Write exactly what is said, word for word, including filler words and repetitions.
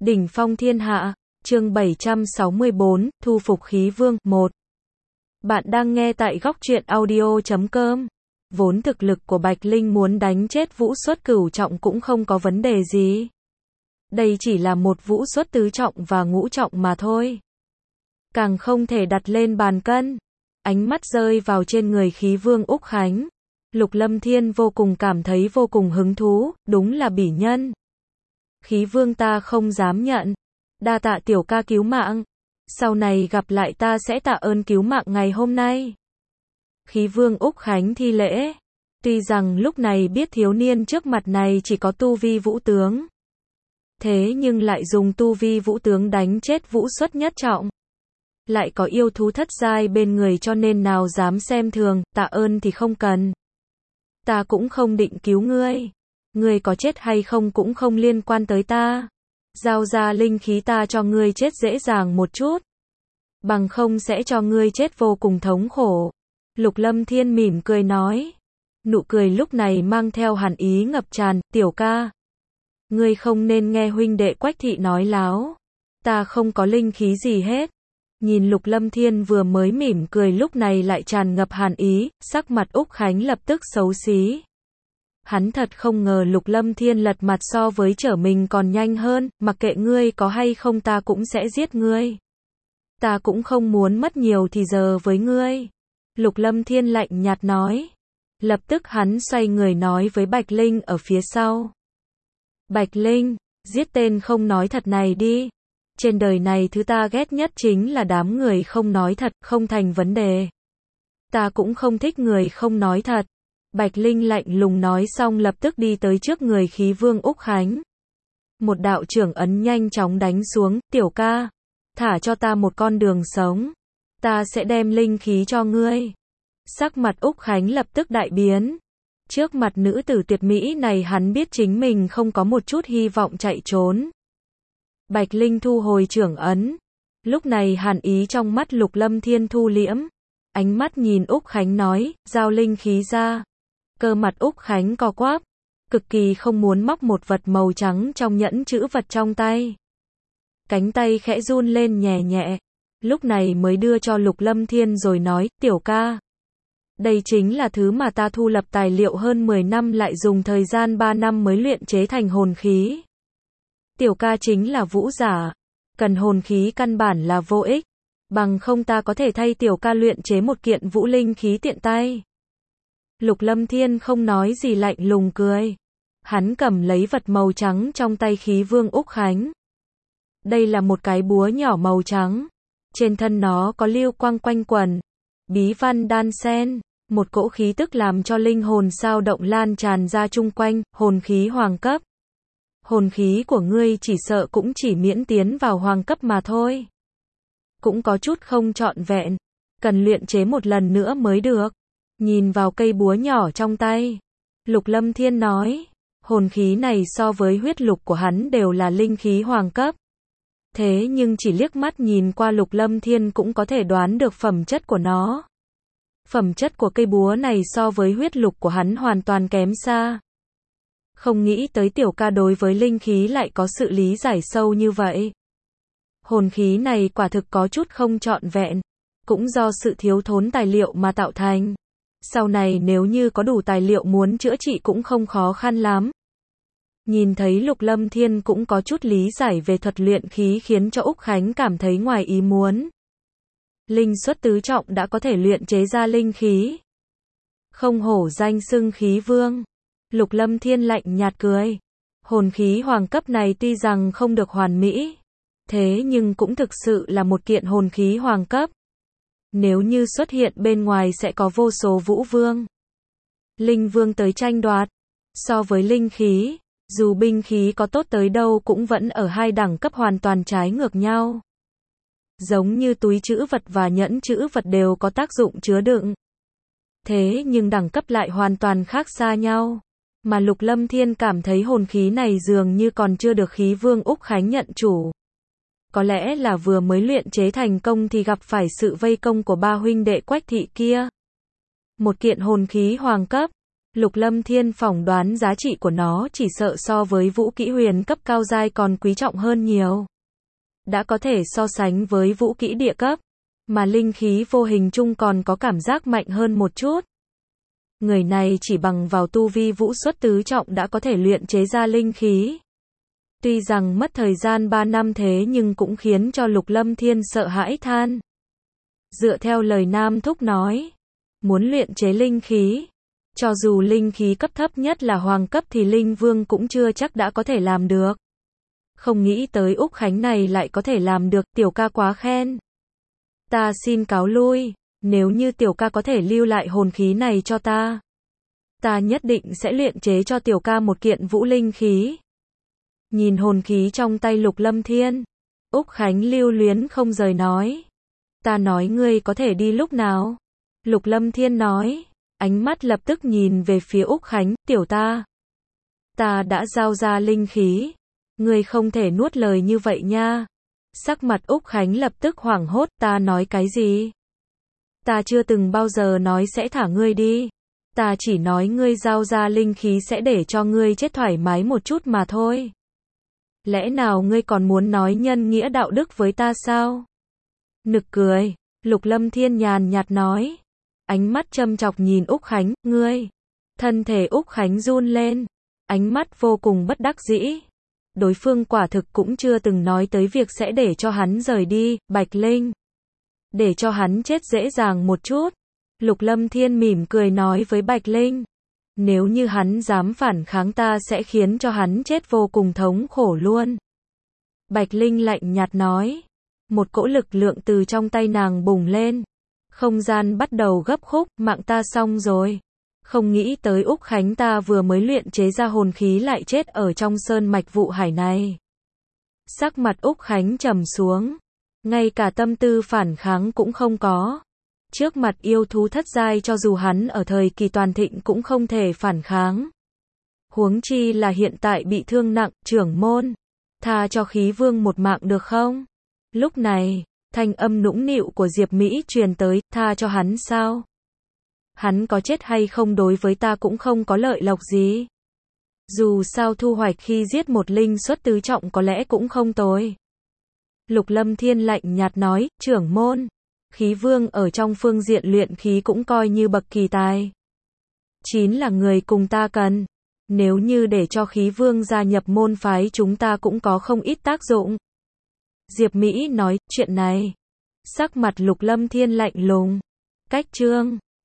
Đỉnh phong thiên hạ, chương bảy trăm sáu mươi bốn, thu phục khí vương, một. Bạn đang nghe tại góc truyện audio chấm com. Vốn thực lực của Bạch Linh muốn đánh chết vũ xuất cửu trọng cũng không có vấn đề gì. Đây chỉ là một vũ xuất tứ trọng và ngũ trọng mà thôi. Càng không thể đặt lên bàn cân. Ánh mắt rơi vào trên người khí vương Úc Khánh. Lục Lâm Thiên vô cùng cảm thấy vô cùng hứng thú, đúng là bỉ nhân. Khí vương ta không dám nhận. Đa tạ tiểu ca cứu mạng. Sau này gặp lại ta sẽ tạ ơn cứu mạng ngày hôm nay. Khí vương Úc Khánh thi lễ. Tuy rằng lúc này biết thiếu niên trước mặt này chỉ có tu vi vũ tướng. Thế nhưng lại dùng tu vi vũ tướng đánh chết vũ xuất nhất trọng. Lại có yêu thú thất giai bên người cho nên nào dám xem thường, tạ ơn thì không cần. Ta cũng không định cứu ngươi. Ngươi có chết hay không cũng không liên quan tới ta. Giao ra linh khí ta cho ngươi chết dễ dàng một chút. Bằng không sẽ cho ngươi chết vô cùng thống khổ. Lục Lâm Thiên mỉm cười nói. Nụ cười lúc này mang theo hàn ý ngập tràn, tiểu ca. Ngươi không nên nghe huynh đệ Quách Thị nói láo. Ta không có linh khí gì hết. Nhìn Lục Lâm Thiên vừa mới mỉm cười lúc này lại tràn ngập hàn ý, sắc mặt Úc Khánh lập tức xấu xí. Hắn thật không ngờ Lục Lâm Thiên lật mặt so với trở mình còn nhanh hơn, mặc kệ ngươi có hay không ta cũng sẽ giết ngươi. Ta cũng không muốn mất nhiều thì giờ với ngươi. Lục Lâm Thiên lạnh nhạt nói. Lập tức hắn xoay người nói với Bạch Linh ở phía sau. Bạch Linh, giết tên không nói thật này đi. Trên đời này thứ ta ghét nhất chính là đám người không nói thật, không thành vấn đề. Ta cũng không thích người không nói thật. Bạch Linh lạnh lùng nói xong lập tức đi tới trước người khí vương Úc Khánh. Một đạo trưởng ấn nhanh chóng đánh xuống, tiểu ca. Thả cho ta một con đường sống. Ta sẽ đem linh khí cho ngươi. Sắc mặt Úc Khánh lập tức đại biến. Trước mặt nữ tử tuyệt mỹ này hắn biết chính mình không có một chút hy vọng chạy trốn. Bạch Linh thu hồi trưởng ấn. Lúc này hàn ý trong mắt Lục Lâm Thiên thu liễm. Ánh mắt nhìn Úc Khánh nói, giao linh khí ra. Cơ mặt Úc Khánh co quắp. Cực kỳ không muốn móc một vật màu trắng trong nhẫn chữ vật trong tay. Cánh tay khẽ run lên nhẹ nhẹ. Lúc này mới đưa cho Lục Lâm Thiên rồi nói, tiểu ca. Đây chính là thứ mà ta thu lập tài liệu hơn mười năm lại dùng thời gian ba năm mới luyện chế thành hồn khí. Tiểu ca chính là vũ giả. Cần hồn khí căn bản là vô ích. Bằng không ta có thể thay tiểu ca luyện chế một kiện vũ linh khí tiện tay. Lục Lâm Thiên không nói gì lạnh lùng cười. Hắn cầm lấy vật màu trắng trong tay khí vương Úc Khánh. Đây là một cái búa nhỏ màu trắng. Trên thân nó có lưu quang quanh quẩn. Bí văn đan xen. Một cỗ khí tức làm cho linh hồn sao động lan tràn ra chung quanh, hồn khí hoàng cấp. Hồn khí của ngươi chỉ sợ cũng chỉ miễn tiến vào hoàng cấp mà thôi. Cũng có chút không trọn vẹn. Cần luyện chế một lần nữa mới được. Nhìn vào cây búa nhỏ trong tay. Lục Lâm Thiên nói. Hồn khí này so với huyết lục của hắn đều là linh khí hoàng cấp. Thế nhưng chỉ liếc mắt nhìn qua Lục Lâm Thiên cũng có thể đoán được phẩm chất của nó. Phẩm chất của cây búa này so với huyết lục của hắn hoàn toàn kém xa. Không nghĩ tới tiểu ca đối với linh khí lại có sự lý giải sâu như vậy. Hồn khí này quả thực có chút không trọn vẹn. Cũng do sự thiếu thốn tài liệu mà tạo thành. Sau này nếu như có đủ tài liệu muốn chữa trị cũng không khó khăn lắm. Nhìn thấy Lục Lâm Thiên cũng có chút lý giải về thuật luyện khí khiến cho Úc Khánh cảm thấy ngoài ý muốn. Linh xuất tứ trọng đã có thể luyện chế ra linh khí. Không hổ danh xưng khí vương. Lục Lâm Thiên lạnh nhạt cười. Hồn khí hoàng cấp này tuy rằng không được hoàn mỹ. Thế nhưng cũng thực sự là một kiện hồn khí hoàng cấp. Nếu như xuất hiện bên ngoài sẽ có vô số vũ vương. Linh vương tới tranh đoạt. So với linh khí, dù binh khí có tốt tới đâu cũng vẫn ở hai đẳng cấp hoàn toàn trái ngược nhau. Giống như túi trữ vật và nhẫn trữ vật đều có tác dụng chứa đựng. Thế nhưng đẳng cấp lại hoàn toàn khác xa nhau. Mà Lục Lâm Thiên cảm thấy hồn khí này dường như còn chưa được khí vương Úc Khánh nhận chủ. Có lẽ là vừa mới luyện chế thành công thì gặp phải sự vây công của ba huynh đệ Quách Thị kia. Một kiện hồn khí hoàng cấp. Lục Lâm Thiên phỏng đoán giá trị của nó chỉ sợ so với vũ kỹ huyền cấp cao giai còn quý trọng hơn nhiều. Đã có thể so sánh với vũ kỹ địa cấp, mà linh khí vô hình chung còn có cảm giác mạnh hơn một chút. Người này chỉ bằng vào tu vi vũ xuất tứ trọng đã có thể luyện chế ra linh khí. Tuy rằng mất thời gian ba năm thế nhưng cũng khiến cho Lục Lâm Thiên sợ hãi than. Dựa theo lời Nam Thúc nói, muốn luyện chế linh khí, cho dù linh khí cấp thấp nhất là hoàng cấp thì linh vương cũng chưa chắc đã có thể làm được. Không nghĩ tới Úc Khánh này lại có thể làm được, tiểu ca quá khen. Ta xin cáo lui, nếu như tiểu ca có thể lưu lại hồn khí này cho ta, ta nhất định sẽ luyện chế cho tiểu ca một kiện vũ linh khí. Nhìn hồn khí trong tay Lục Lâm Thiên, Úc Khánh lưu luyến không rời nói. Ta nói ngươi có thể đi lúc nào? Lục Lâm Thiên nói, ánh mắt lập tức nhìn về phía Úc Khánh, tiểu ta. Ta đã giao ra linh khí, ngươi không thể nuốt lời như vậy nha. Sắc mặt Úc Khánh lập tức hoảng hốt, ta nói cái gì? Ta chưa từng bao giờ nói sẽ thả ngươi đi. Ta chỉ nói ngươi giao ra linh khí sẽ để cho ngươi chết thoải mái một chút mà thôi. Lẽ nào ngươi còn muốn nói nhân nghĩa đạo đức với ta sao? Nực cười, Lục Lâm Thiên nhàn nhạt nói. Ánh mắt châm chọc nhìn Úc Khánh, ngươi. Thân thể Úc Khánh run lên, ánh mắt vô cùng bất đắc dĩ. Đối phương quả thực cũng chưa từng nói tới việc sẽ để cho hắn rời đi, Bạch Linh. Để cho hắn chết dễ dàng một chút. Lục Lâm Thiên mỉm cười nói với Bạch Linh. Nếu như hắn dám phản kháng ta sẽ khiến cho hắn chết vô cùng thống khổ luôn. Bạch Linh lạnh nhạt nói. Một cỗ lực lượng từ trong tay nàng bùng lên. Không gian bắt đầu gấp khúc, mạng ta xong rồi. Không nghĩ tới Úc Khánh ta vừa mới luyện chế ra hồn khí lại chết ở trong sơn mạch vụ hải này. Sắc mặt Úc Khánh trầm xuống. Ngay cả tâm tư phản kháng cũng không có. Trước mặt yêu thú thất giai cho dù hắn ở thời kỳ toàn thịnh cũng không thể phản kháng. Huống chi là hiện tại bị thương nặng, trưởng môn. Tha cho khí vương một mạng được không? Lúc này, thanh âm nũng nịu của Diệp Mỹ truyền tới, tha cho hắn sao? Hắn có chết hay không đối với ta cũng không có lợi lộc gì. Dù sao thu hoạch khi giết một linh xuất tứ trọng có lẽ cũng không tồi. Lục Lâm Thiên lạnh nhạt nói, trưởng môn. Khí vương ở trong phương diện luyện khí cũng coi như bậc kỳ tài. Chín là người cùng ta cần. Nếu như để cho khí vương gia nhập môn phái chúng ta cũng có không ít tác dụng. Diệp Mỹ nói, chuyện này. Sắc mặt Lục Lâm Thiên lạnh lùng. Cách chương